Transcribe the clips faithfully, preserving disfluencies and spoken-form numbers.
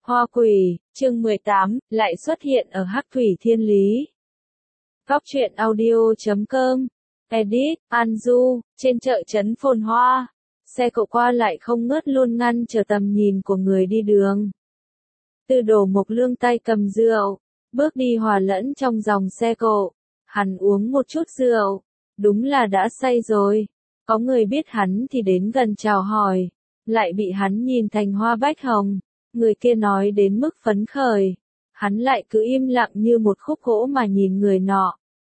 Hoa quỷ, chương mười tám, lại xuất hiện ở Hắc Thủy Thiên Lý. Góc truyện audio chấm com, edit, An Du, trên chợ trấn phồn hoa. Xe cộ qua lại không ngớt luôn ngăn trở tầm nhìn của người đi đường. Tư Đồ Mộc Lương tay cầm rượu, bước đi hòa lẫn trong dòng xe cộ. Hắn uống một chút rượu, đúng là đã say rồi. Có người biết hắn thì đến gần chào hỏi, lại bị hắn nhìn thành hoa bách hồng. Người kia nói đến mức phấn khởi, hắn lại cứ im lặng như một khúc gỗ mà nhìn người nọ.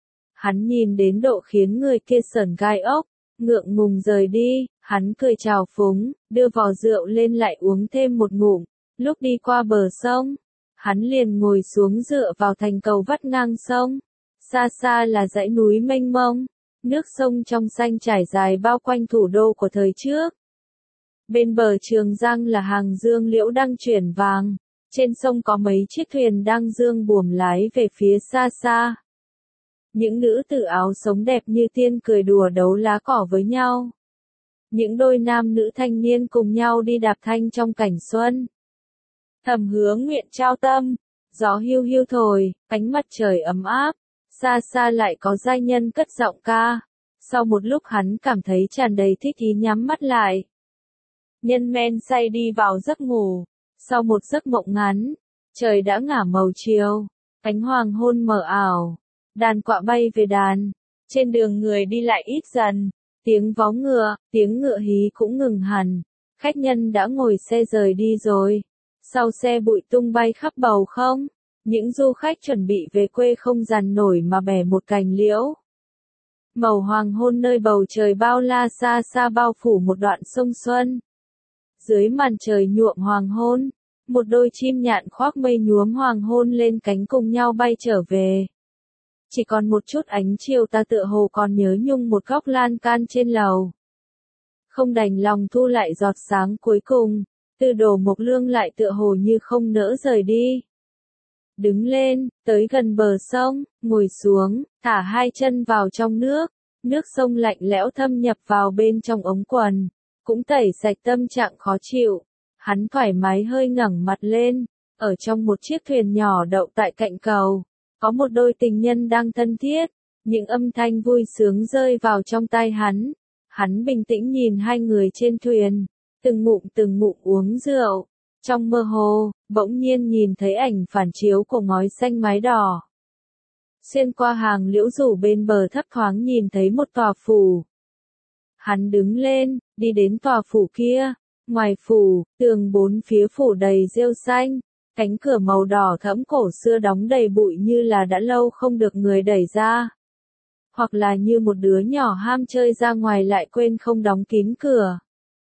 Hắn nhìn đến độ khiến người kia sởn gai ốc, ngượng ngùng rời đi, hắn cười chào phúng, đưa vò rượu lên lại uống thêm một ngụm. Lúc đi qua bờ sông, hắn liền ngồi xuống dựa vào thành cầu vắt ngang sông. Xa xa là dãy núi mênh mông, nước sông trong xanh trải dài bao quanh thủ đô của thời trước. Bên bờ Trường Giang là hàng dương liễu đang chuyển vàng, trên sông có mấy chiếc thuyền đang dương buồm lái về phía xa xa. Những nữ tử áo sống đẹp như tiên cười đùa đấu lá cỏ với nhau. Những đôi nam nữ thanh niên cùng nhau đi đạp thanh trong cảnh xuân. Thầm Hướng nguyện trao tâm, gió hiu hiu thổi, ánh mặt trời ấm áp, xa xa lại có giai nhân cất giọng ca. Sau một lúc hắn cảm thấy tràn đầy thích ý nhắm mắt lại. Nhân men say đi vào giấc ngủ, sau một giấc mộng ngắn, trời đã ngả màu chiều, ánh hoàng hôn mờ ảo, đàn quạ bay về đàn, trên đường người đi lại ít dần, tiếng vó ngựa, tiếng ngựa hí cũng ngừng hẳn, khách nhân đã ngồi xe rời đi rồi, sau xe bụi tung bay khắp bầu không, những du khách chuẩn bị về quê không dằn nổi mà bẻ một cành liễu. Màu hoàng hôn nơi bầu trời bao la xa xa bao phủ một đoạn sông Xuân. Dưới màn trời nhuộm hoàng hôn, một đôi chim nhạn khoác mây nhuốm hoàng hôn lên cánh cùng nhau bay trở về. Chỉ còn một chút ánh chiều ta tựa hồ còn nhớ nhung một góc lan can trên lầu. Không đành lòng thu lại giọt sáng cuối cùng, Tư Đồ Mộc Lương lại tựa hồ như không nỡ rời đi. Đứng lên, tới gần bờ sông, ngồi xuống, thả hai chân vào trong nước, nước sông lạnh lẽo thâm nhập vào bên trong ống quần. Cũng tẩy sạch tâm trạng khó chịu, hắn thoải mái hơi ngẩng mặt lên, ở trong một chiếc thuyền nhỏ đậu tại cạnh cầu, có một đôi tình nhân đang thân thiết, những âm thanh vui sướng rơi vào trong tai hắn, hắn bình tĩnh nhìn hai người trên thuyền, từng ngụm từng ngụm uống rượu, trong mơ hồ, bỗng nhiên nhìn thấy ảnh phản chiếu của ngói xanh mái đỏ. Xuyên qua hàng liễu rủ bên bờ thấp thoáng nhìn thấy một tòa phủ. Hắn đứng lên, đi đến tòa phủ kia, ngoài phủ, tường bốn phía phủ đầy rêu xanh, cánh cửa màu đỏ thẫm cổ xưa đóng đầy bụi như là đã lâu không được người đẩy ra. Hoặc là như một đứa nhỏ ham chơi ra ngoài lại quên không đóng kín cửa.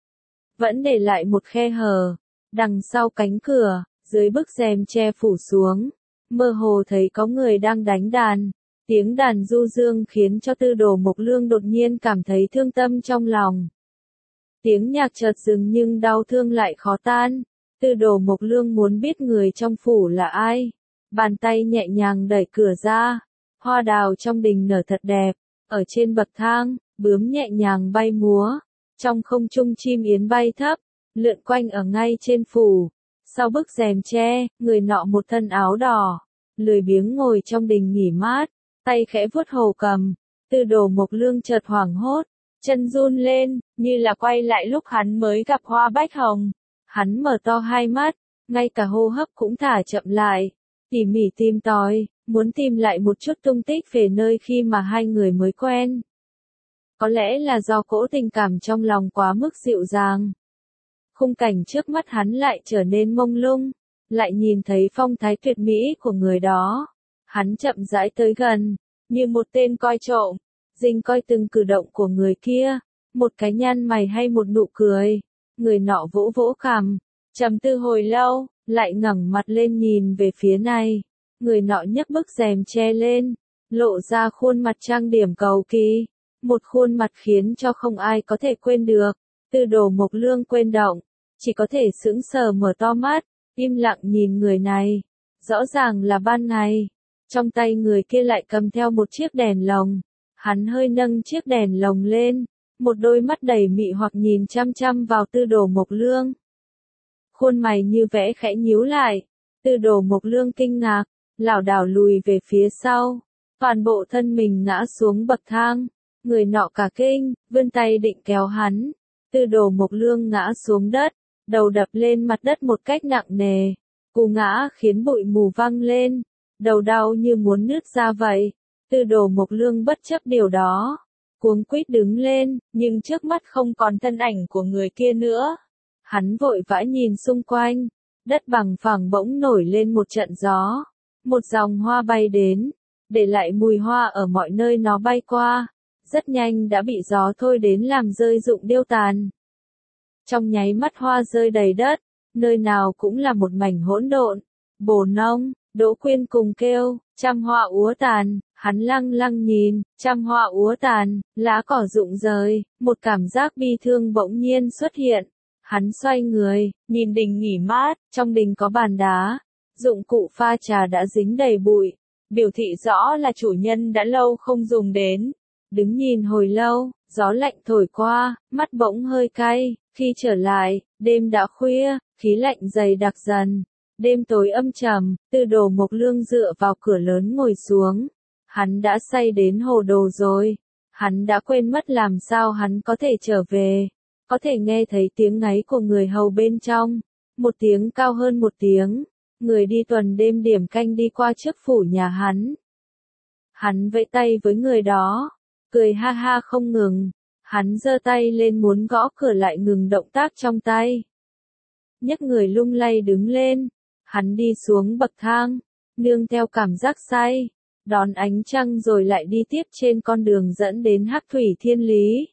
Vẫn để lại một khe hở, đằng sau cánh cửa, dưới bức rèm che phủ xuống, mơ hồ thấy có người đang đánh đàn. Tiếng đàn du dương khiến cho Tư Đồ Mộc Lương đột nhiên cảm thấy thương tâm trong lòng. Tiếng nhạc chợt dừng nhưng đau thương lại khó tan. Tư Đồ Mộc Lương muốn biết người trong phủ là ai. Bàn tay nhẹ nhàng đẩy cửa ra. Hoa đào trong đình nở thật đẹp. Ở trên bậc thang, bướm nhẹ nhàng bay múa. Trong không trung chim yến bay thấp, lượn quanh ở ngay trên phủ. Sau bức rèm tre, người nọ một thân áo đỏ, lười biếng ngồi trong đình nghỉ mát. Tay khẽ vuốt hồ cầm, Tư Đồ Mộc Lương chợt hoảng hốt, chân run lên, như là quay lại lúc hắn mới gặp Hoa Bách Hồng. Hắn mở to hai mắt, ngay cả hô hấp cũng thả chậm lại, tỉ mỉ tìm tòi, muốn tìm lại một chút tung tích về nơi khi mà hai người mới quen. Có lẽ là do cỗ tình cảm trong lòng quá mức dịu dàng. Khung cảnh trước mắt hắn lại trở nên mông lung, lại nhìn thấy phong thái tuyệt mỹ của người đó. Hắn chậm rãi tới gần, như một tên coi trộm, rình coi từng cử động của người kia, một cái nhăn mày hay một nụ cười. Người nọ vỗ vỗ cằm, trầm tư hồi lâu, lại ngẩng mặt lên nhìn về phía này. Người nọ nhấc bức rèm che lên, lộ ra khuôn mặt trang điểm cầu kỳ, một khuôn mặt khiến cho không ai có thể quên được. Tư Đồ Mộc Lương quên động, chỉ có thể sững sờ mở to mắt, im lặng nhìn người này. Rõ ràng là ban ngày. Trong tay người kia lại cầm theo một chiếc đèn lồng. Hắn hơi nâng chiếc đèn lồng lên, một đôi mắt đầy mị hoặc nhìn chăm chăm vào Tư Đồ Mộc Lương. khuôn mày như vẽ khẽ nhíu lại. Tư Đồ Mộc Lương kinh ngạc, lảo đảo lùi về phía sau, toàn bộ thân mình ngã xuống bậc thang. Người nọ cả kinh, vươn tay định kéo hắn. Tư Đồ Mộc Lương ngã xuống đất, đầu đập lên mặt đất một cách nặng nề. Cú ngã khiến bụi mù văng lên, đầu đau như muốn nứt ra vậy. Tư Đồ Mộc Lương bất chấp điều đó, cuống quýt đứng lên, nhưng trước mắt không còn thân ảnh của người kia nữa. Hắn vội vã nhìn xung quanh, đất bằng phẳng bỗng nổi lên một trận gió. Một dòng hoa bay đến, để lại mùi hoa ở mọi nơi nó bay qua. Rất nhanh đã bị gió thôi đến làm rơi rụng điêu tàn. Trong nháy mắt hoa rơi đầy đất, nơi nào cũng là một mảnh hỗn độn. Bồ Nông, Đỗ Quyên cùng kêu, trăm hoa úa tàn, hắn lăng lăng nhìn, trăm hoa úa tàn, lá cỏ rụng rời, một cảm giác bi thương bỗng nhiên xuất hiện. Hắn xoay người, nhìn đình nghỉ mát, trong đình có bàn đá, dụng cụ pha trà đã dính đầy bụi, biểu thị rõ là chủ nhân đã lâu không dùng đến. Đứng nhìn hồi lâu, gió lạnh thổi qua, mắt bỗng hơi cay, khi trở lại, đêm đã khuya, khí lạnh dày đặc dần. Đêm tối âm trầm, Tư Đồ Mộc Lương dựa vào cửa lớn ngồi xuống. Hắn đã say đến hồ đồ rồi. Hắn đã quên mất làm sao hắn có thể trở về. Có thể nghe thấy tiếng ngáy của người hầu bên trong. Một tiếng cao hơn một tiếng. Người đi tuần đêm điểm canh đi qua trước phủ nhà hắn. Hắn vẫy tay với người đó, cười ha ha không ngừng. Hắn giơ tay lên muốn gõ cửa lại ngừng động tác trong tay. Nhấc người lung lay đứng lên. Hắn đi xuống bậc thang, nương theo cảm giác say, đón ánh trăng rồi lại đi tiếp trên con đường dẫn đến Hắc Thủy Thiên Lý.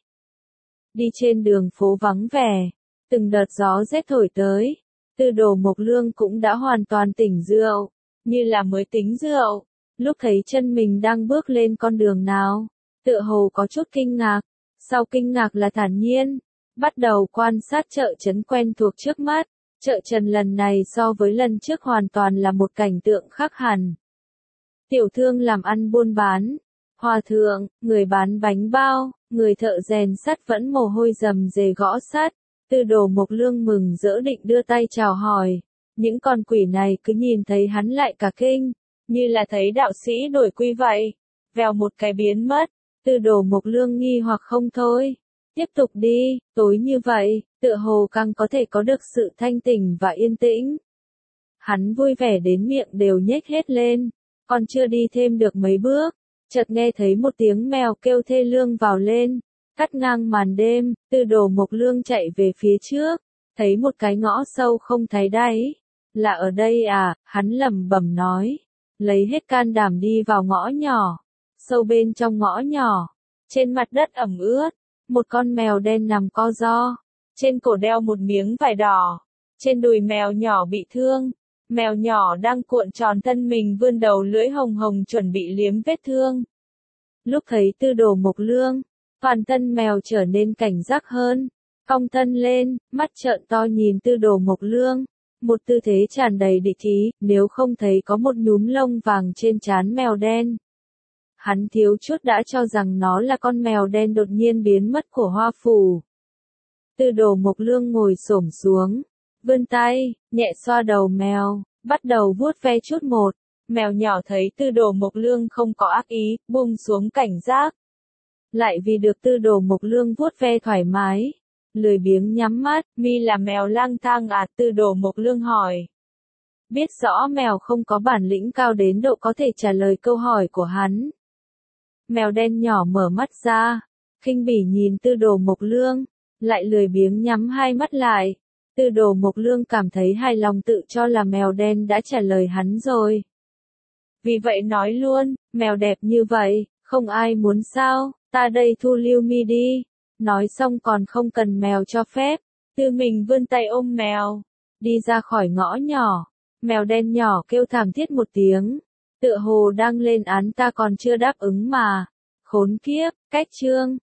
Đi trên đường phố vắng vẻ, từng đợt gió rét thổi tới, Tư Đồ Mộc Lương cũng đã hoàn toàn tỉnh rượu, như là mới tính rượu. Lúc thấy chân mình đang bước lên con đường nào, tựa hồ có chút kinh ngạc, sau kinh ngạc là thản nhiên, bắt đầu quan sát chợ trấn quen thuộc trước mắt. Chợ Trần lần này so với lần trước hoàn toàn là một cảnh tượng khác hẳn. Tiểu thương làm ăn buôn bán, hòa thượng, người bán bánh bao, người thợ rèn sắt vẫn mồ hôi rầm rề gõ sắt. Tư Đồ Mộc Lương mừng rỡ định đưa tay chào hỏi. Những con quỷ này cứ nhìn thấy hắn lại cả kinh, như là thấy đạo sĩ đổi quy vậy. Vèo một cái biến mất, Tư Đồ Mộc Lương nghi hoặc không thôi. Tiếp tục đi, tối như vậy, tựa hồ càng có thể có được sự thanh tỉnh và yên tĩnh. Hắn vui vẻ đến miệng đều nhếch hết lên, còn chưa đi thêm được mấy bước, chợt nghe thấy một tiếng mèo kêu thê lương vào lên, cắt ngang màn đêm. Tư Đồ Mộc Lương chạy về phía trước, thấy một cái ngõ sâu không thấy đáy. Là ở đây à, hắn lẩm bẩm nói, lấy hết can đảm đi vào ngõ nhỏ. Sâu bên trong ngõ nhỏ, trên mặt đất ẩm ướt, một con mèo đen nằm co ro, trên cổ đeo một miếng vải đỏ, trên đùi mèo nhỏ bị thương, mèo nhỏ đang cuộn tròn thân mình vươn đầu lưỡi hồng hồng chuẩn bị liếm vết thương. Lúc thấy Tư Đồ Mộc Lương, toàn thân mèo trở nên cảnh giác hơn, cong thân lên, mắt trợn to nhìn Tư Đồ Mộc Lương, một tư thế tràn đầy địch ý, nếu không thấy có một nhúm lông vàng trên trán mèo đen. Hắn thiếu chút đã cho rằng nó là con mèo đen đột nhiên biến mất của Hoa Phủ. Tư Đồ Mộc Lương ngồi xổm xuống, vươn tay, nhẹ xoa đầu mèo, bắt đầu vuốt ve chút một. Mèo nhỏ thấy Tư Đồ Mộc Lương không có ác ý, buông xuống cảnh giác. Lại vì được Tư Đồ Mộc Lương vuốt ve thoải mái, lười biếng nhắm mắt. Mi là mèo lang thang à? Tư Đồ Mộc Lương hỏi. Biết rõ mèo không có bản lĩnh cao đến độ có thể trả lời câu hỏi của hắn. Mèo đen nhỏ mở mắt ra, khinh bỉ nhìn Tư Đồ Mộc Lương, lại lười biếng nhắm hai mắt lại. Tư Đồ Mộc Lương cảm thấy hài lòng, tự cho là mèo đen đã trả lời hắn rồi. Vì vậy nói luôn, mèo đẹp như vậy, không ai muốn sao, ta đây thu lưu mi đi. Nói xong còn không cần mèo cho phép, tự mình vươn tay ôm mèo, đi ra khỏi ngõ nhỏ. Mèo đen nhỏ kêu thảm thiết một tiếng, tựa hồ đang lên án ta còn chưa đáp ứng mà. Khốn kiếp, cách chương.